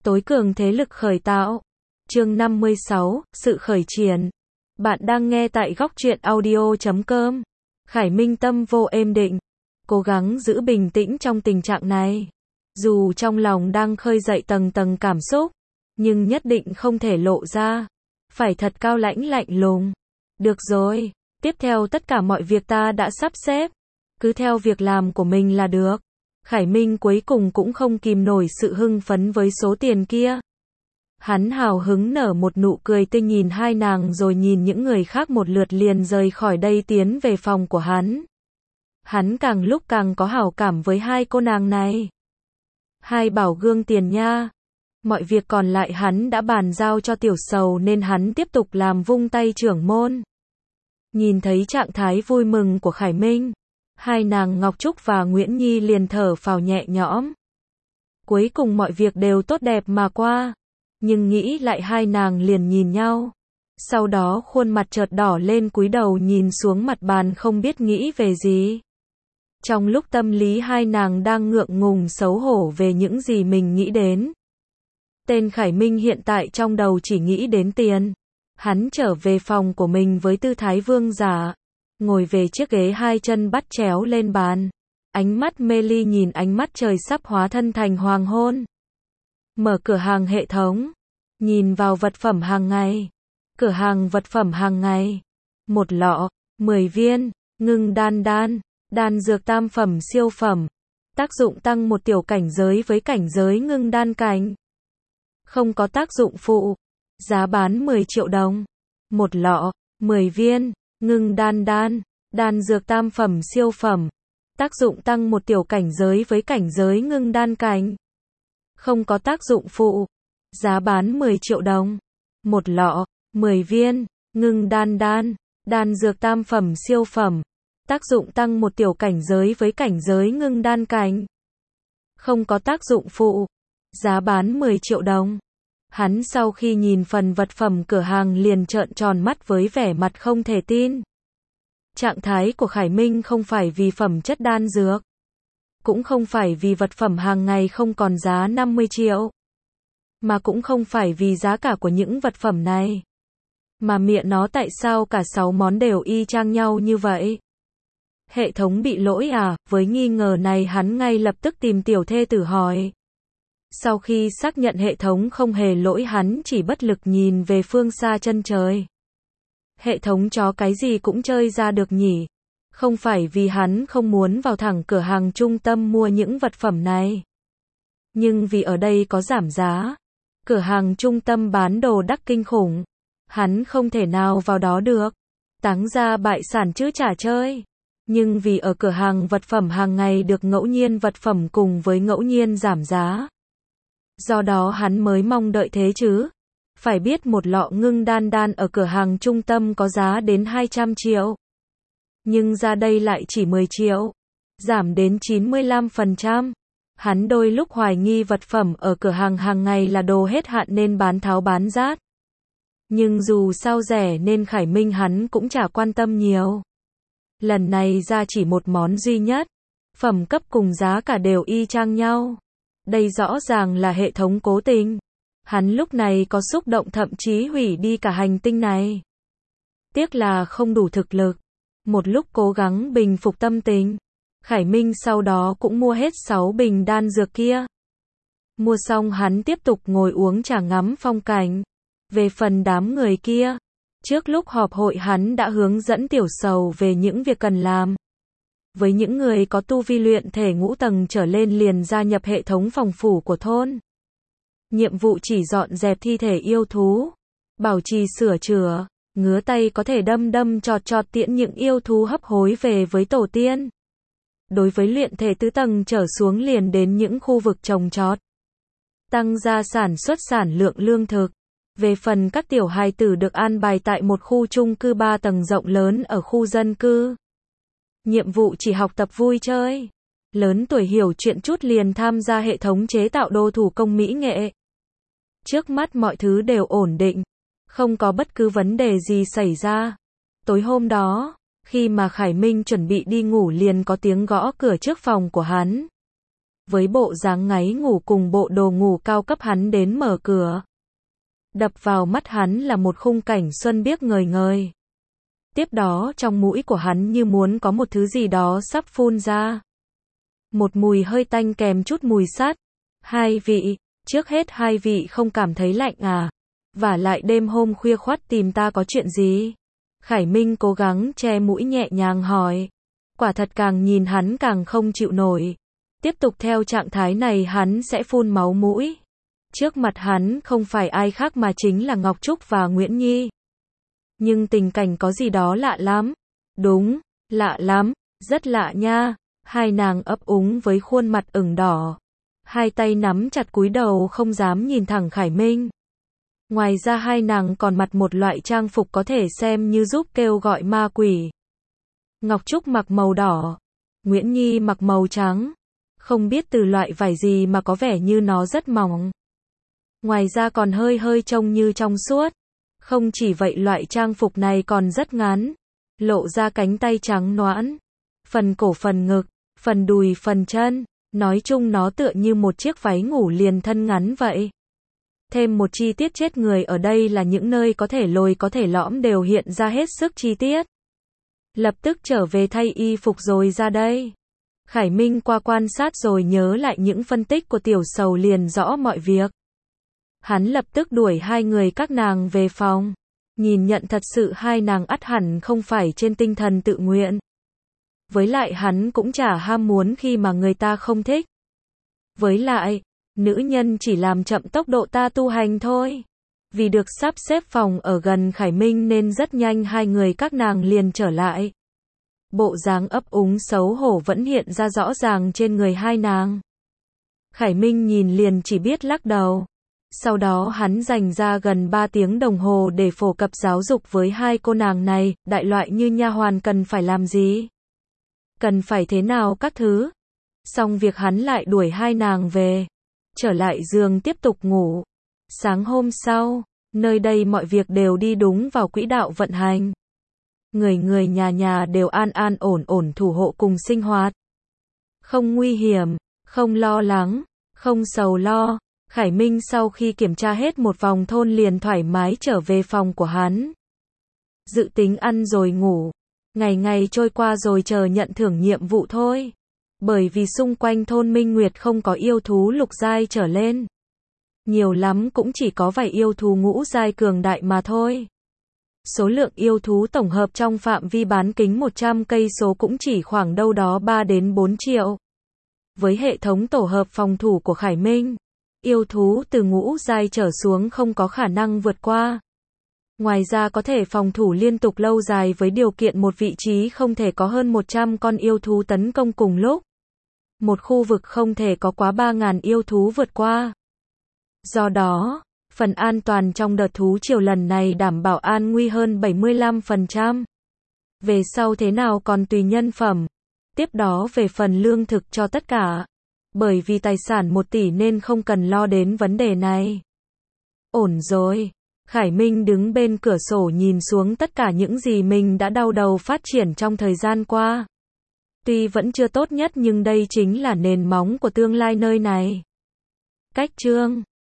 Tối cường thế lực khởi tạo. Chương 56, sự khởi triển. Bạn đang nghe tại góc truyện audio.com. Khải Minh tâm vô êm định, cố gắng giữ bình tĩnh trong tình trạng này. Dù trong lòng đang khơi dậy tầng tầng cảm xúc, nhưng nhất định không thể lộ ra. Phải thật cao lãnh lạnh lùng. Được rồi, tiếp theo tất cả mọi việc ta đã sắp xếp. Cứ theo việc làm của mình là được. Khải Minh cuối cùng cũng không kìm nổi sự hưng phấn với số tiền kia. Hắn hào hứng nở một nụ cười tươi nhìn hai nàng rồi nhìn những người khác một lượt liền rời khỏi đây tiến về phòng của hắn. Hắn càng lúc càng có hảo cảm với hai cô nàng này. Hai bảo gương tiền nha. Mọi việc còn lại hắn đã bàn giao cho Tiểu Sầu nên hắn tiếp tục làm vung tay trưởng môn. Nhìn thấy trạng thái vui mừng của Khải Minh, hai nàng Ngọc Trúc và Nguyễn Nhi liền thở phào nhẹ nhõm. Cuối cùng mọi việc đều tốt đẹp mà qua. Nhưng nghĩ lại hai nàng liền nhìn nhau. Sau đó khuôn mặt chợt đỏ lên cúi đầu nhìn xuống mặt bàn không biết nghĩ về gì. Trong lúc tâm lý hai nàng đang ngượng ngùng xấu hổ về những gì mình nghĩ đến. Tên Khải Minh hiện tại trong đầu chỉ nghĩ đến tiền. Hắn trở về phòng của mình với tư thái vương giả. Ngồi về chiếc ghế hai chân bắt chéo lên bàn. Ánh mắt mê ly nhìn ánh mắt trời sắp hóa thân thành hoàng hôn. Mở cửa hàng hệ thống. Nhìn vào vật phẩm hàng ngày. Cửa hàng vật phẩm hàng ngày. Một lọ, 10 viên, ngưng đan đan, đan dược tam phẩm siêu phẩm. Tác dụng tăng một tiểu cảnh giới với cảnh giới ngưng đan cảnh. Không có tác dụng phụ. Giá bán 10 triệu đồng. Một lọ, 10 viên, ngưng đan đan, đan dược tam phẩm siêu phẩm. Tác dụng tăng một tiểu cảnh giới với cảnh giới ngưng đan cảnh. Không có tác dụng phụ. Giá bán 10 triệu đồng. Một lọ, 10 viên, ngưng đan đan, đan dược tam phẩm siêu phẩm. Tác dụng tăng một tiểu cảnh giới với cảnh giới ngưng đan cảnh. Không có tác dụng phụ. Giá bán 10 triệu đồng. Hắn sau khi nhìn phần vật phẩm cửa hàng liền trợn tròn mắt với vẻ mặt không thể tin. Trạng thái của Khải Minh không phải vì phẩm chất đan dược. Cũng không phải vì vật phẩm hàng ngày không còn giá 50 triệu. Mà cũng không phải vì giá cả của những vật phẩm này. Mà mẹ nó tại sao cả 6 món đều y chang nhau như vậy? Hệ thống bị lỗi à? Với nghi ngờ này hắn ngay lập tức tìm tiểu thê tử hỏi. Sau khi xác nhận hệ thống không hề lỗi hắn chỉ bất lực nhìn về phương xa chân trời. Hệ thống chó cái gì cũng chơi ra được nhỉ? Không phải vì hắn không muốn vào thẳng cửa hàng trung tâm mua những vật phẩm này. Nhưng vì ở đây có giảm giá. Cửa hàng trung tâm bán đồ đắt kinh khủng. Hắn không thể nào vào đó được. Táng ra bại sản chứ chả chơi. Nhưng vì ở cửa hàng vật phẩm hàng ngày được ngẫu nhiên vật phẩm cùng với ngẫu nhiên giảm giá. Do đó hắn mới mong đợi thế chứ. Phải biết một lọ ngưng đan đan ở cửa hàng trung tâm có giá đến 200 triệu. Nhưng ra đây lại chỉ 10 triệu. Giảm đến 95%. Hắn đôi lúc hoài nghi vật phẩm ở cửa hàng hàng ngày là đồ hết hạn nên bán tháo bán rát. Nhưng dù sao rẻ nên Khải Minh hắn cũng chả quan tâm nhiều. Lần này ra chỉ một món duy nhất. Phẩm cấp cùng giá cả đều y chang nhau. Đây rõ ràng là hệ thống cố tình. Hắn lúc này có xúc động thậm chí hủy đi cả hành tinh này. Tiếc là không đủ thực lực. Một lúc cố gắng bình phục tâm tình. Khải Minh sau đó cũng mua hết 6 bình đan dược kia. Mua xong hắn tiếp tục ngồi uống trà ngắm phong cảnh. Về phần đám người kia, trước lúc họp hội hắn đã hướng dẫn Tiểu Sầu về những việc cần làm. Với những người có tu vi luyện thể ngũ tầng trở lên liền gia nhập hệ thống phòng phủ của thôn. Nhiệm vụ chỉ dọn dẹp thi thể yêu thú, bảo trì sửa chữa, ngứa tay có thể đâm đâm chọt chọt tiễn những yêu thú hấp hối về với tổ tiên. Đối với luyện thể tứ tầng trở xuống liền đến những khu vực trồng trọt. Tăng gia sản xuất sản lượng lương thực. Về phần các tiểu hài tử được an bài tại một khu chung cư 3 tầng rộng lớn ở khu dân cư. Nhiệm vụ chỉ học tập vui chơi. Lớn tuổi hiểu chuyện chút liền tham gia hệ thống chế tạo đồ thủ công mỹ nghệ. Trước mắt mọi thứ đều ổn định. Không có bất cứ vấn đề gì xảy ra. Tối hôm đó, khi mà Khải Minh chuẩn bị đi ngủ liền có tiếng gõ cửa trước phòng của hắn. với bộ dáng ngáy ngủ cùng bộ đồ ngủ cao cấp hắn đến mở cửa. Đập vào mắt hắn là một khung cảnh xuân biếc ngời ngời. Tiếp đó trong mũi của hắn như muốn có một thứ gì đó sắp phun ra. Một mùi hơi tanh kèm chút mùi sắt. Hai vị, trước hết hai vị không cảm thấy lạnh à? Vả lại đêm hôm khuya khoắt tìm ta có chuyện gì? Khải Minh cố gắng che mũi nhẹ nhàng hỏi. Quả thật càng nhìn hắn càng không chịu nổi. Tiếp tục theo trạng thái này hắn sẽ phun máu mũi. Trước mặt hắn không phải ai khác mà chính là Ngọc Trúc và Nguyễn Nhi. Nhưng tình cảnh có gì đó lạ lắm. Đúng, lạ lắm, rất lạ nha. Hai nàng ấp úng với khuôn mặt ửng đỏ. Hai tay nắm chặt cúi đầu không dám nhìn thẳng Khải Minh. Ngoài ra hai nàng còn mặc một loại trang phục có thể xem như giúp kêu gọi ma quỷ. Ngọc Trúc mặc màu đỏ, Nguyễn Nhi mặc màu trắng. Không biết từ loại vải gì mà có vẻ như nó rất mỏng. Ngoài ra còn hơi hơi trông như trong suốt. Không chỉ vậy loại trang phục này còn rất ngắn, lộ ra cánh tay trắng nõn, phần cổ phần ngực, phần đùi phần chân, nói chung nó tựa như một chiếc váy ngủ liền thân ngắn vậy. Thêm một chi tiết chết người ở đây là những nơi có thể lồi có thể lõm đều hiện ra hết sức chi tiết. Lập tức trở về thay y phục rồi ra đây. Khải Minh qua quan sát rồi nhớ lại những phân tích của Tiểu Sầu liền rõ mọi việc. Hắn lập tức đuổi hai người các nàng về phòng. Nhìn nhận thật sự hai nàng ắt hẳn không phải trên tinh thần tự nguyện. Với lại hắn cũng chả ham muốn khi mà người ta không thích. Với lại, nữ nhân chỉ làm chậm tốc độ ta tu hành thôi. Vì được sắp xếp phòng ở gần Khải Minh nên rất nhanh hai người các nàng liền trở lại. Bộ dáng ấp úng xấu hổ vẫn hiện ra rõ ràng trên người hai nàng. Khải Minh nhìn liền chỉ biết lắc đầu. Sau đó hắn dành ra gần 3 tiếng đồng hồ để phổ cập giáo dục với hai cô nàng này, đại loại như nha hoàn cần phải làm gì, cần phải thế nào các thứ. Xong việc hắn lại đuổi hai nàng về, trở lại giường tiếp tục ngủ. Sáng hôm sau, nơi đây mọi việc đều đi đúng vào quỹ đạo vận hành. Người người nhà nhà đều an an ổn ổn thủ hộ cùng sinh hoạt. Không nguy hiểm, không lo lắng, không sầu lo. Khải Minh sau khi kiểm tra hết một vòng thôn liền thoải mái trở về phòng của hắn. Dự tính ăn rồi ngủ. Ngày ngày trôi qua rồi chờ nhận thưởng nhiệm vụ thôi. Bởi vì xung quanh thôn Minh Nguyệt không có yêu thú lục giai trở lên. Nhiều lắm cũng chỉ có vài yêu thú ngũ giai cường đại mà thôi. Số lượng yêu thú tổng hợp trong phạm vi bán kính 100 cây số cũng chỉ khoảng đâu đó 3 đến 4 triệu. Với hệ thống tổ hợp phòng thủ của Khải Minh, yêu thú từ ngũ giai trở xuống không có khả năng vượt qua. Ngoài ra có thể phòng thủ liên tục lâu dài với điều kiện một vị trí không thể có hơn 100 con yêu thú tấn công cùng lúc. Một khu vực không thể có quá 3.000 yêu thú vượt qua. Do đó, phần an toàn trong đợt thú triều lần này đảm bảo an nguy hơn 75%. Về sau thế nào còn tùy nhân phẩm. Tiếp đó về phần lương thực cho tất cả. Bởi vì tài sản 1 tỷ nên không cần lo đến vấn đề này. Ổn rồi. Khải Minh đứng bên cửa sổ nhìn xuống tất cả những gì mình đã đau đầu phát triển trong thời gian qua. Tuy vẫn chưa tốt nhất nhưng đây chính là nền móng của tương lai nơi này. Cách chương